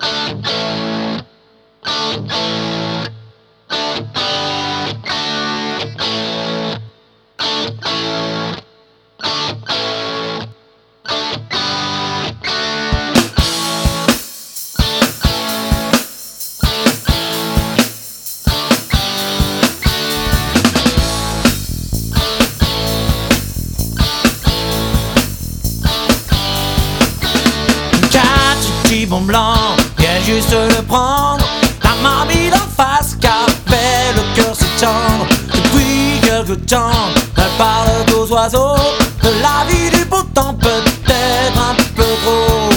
Bon blanc, viens juste le prendre. Ta mamie d'en face qu'a fait le cœur si tendre. Depuis quelque temps, elle parle aux oiseaux, de la vie du beau temps, peut-être un peu trop.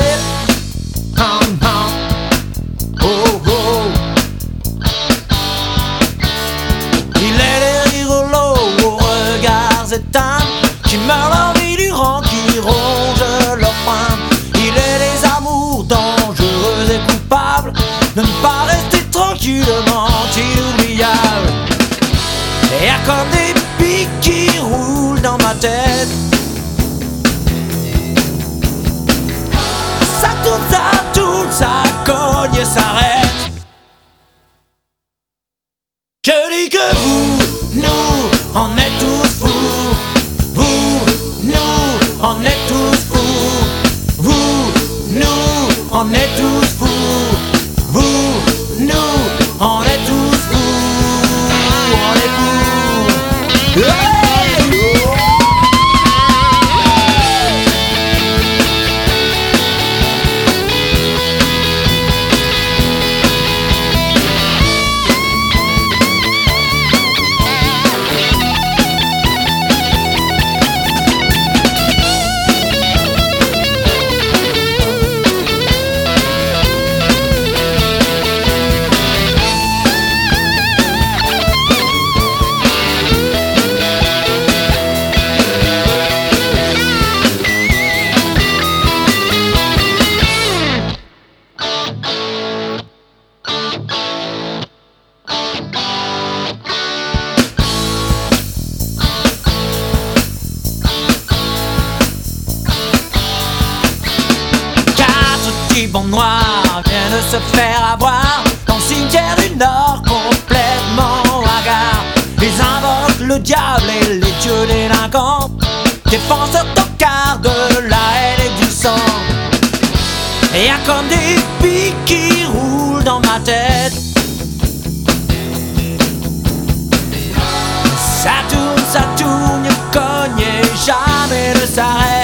Oh, oh. Il est les rigolos aux regards éteints, qui meurent l'envie du rang, qui rongent leur frein. Dangereux et coupable de ne pas rester tranquillement inoubliable. Et y'a comme des pics qui roulent dans ma tête. Ça tourne, ça cogne et s'arrête. Je dis que vous, nous, on est tous fous. Vous, nous, on est tous fous. Vous, nous, on est tous fous. Vous, nous, on est tous fous. On est fous. Hey! Bon noir vient de se faire avoir dans le cimetière du Nord, complètement hagard. Ils invoquent le diable et les dieux délinquants, défenseurs tocards de la haine et du sang. Et y'a comme des pics qui roulent dans ma tête. Ça tourne, cogne et jamais ne s'arrête.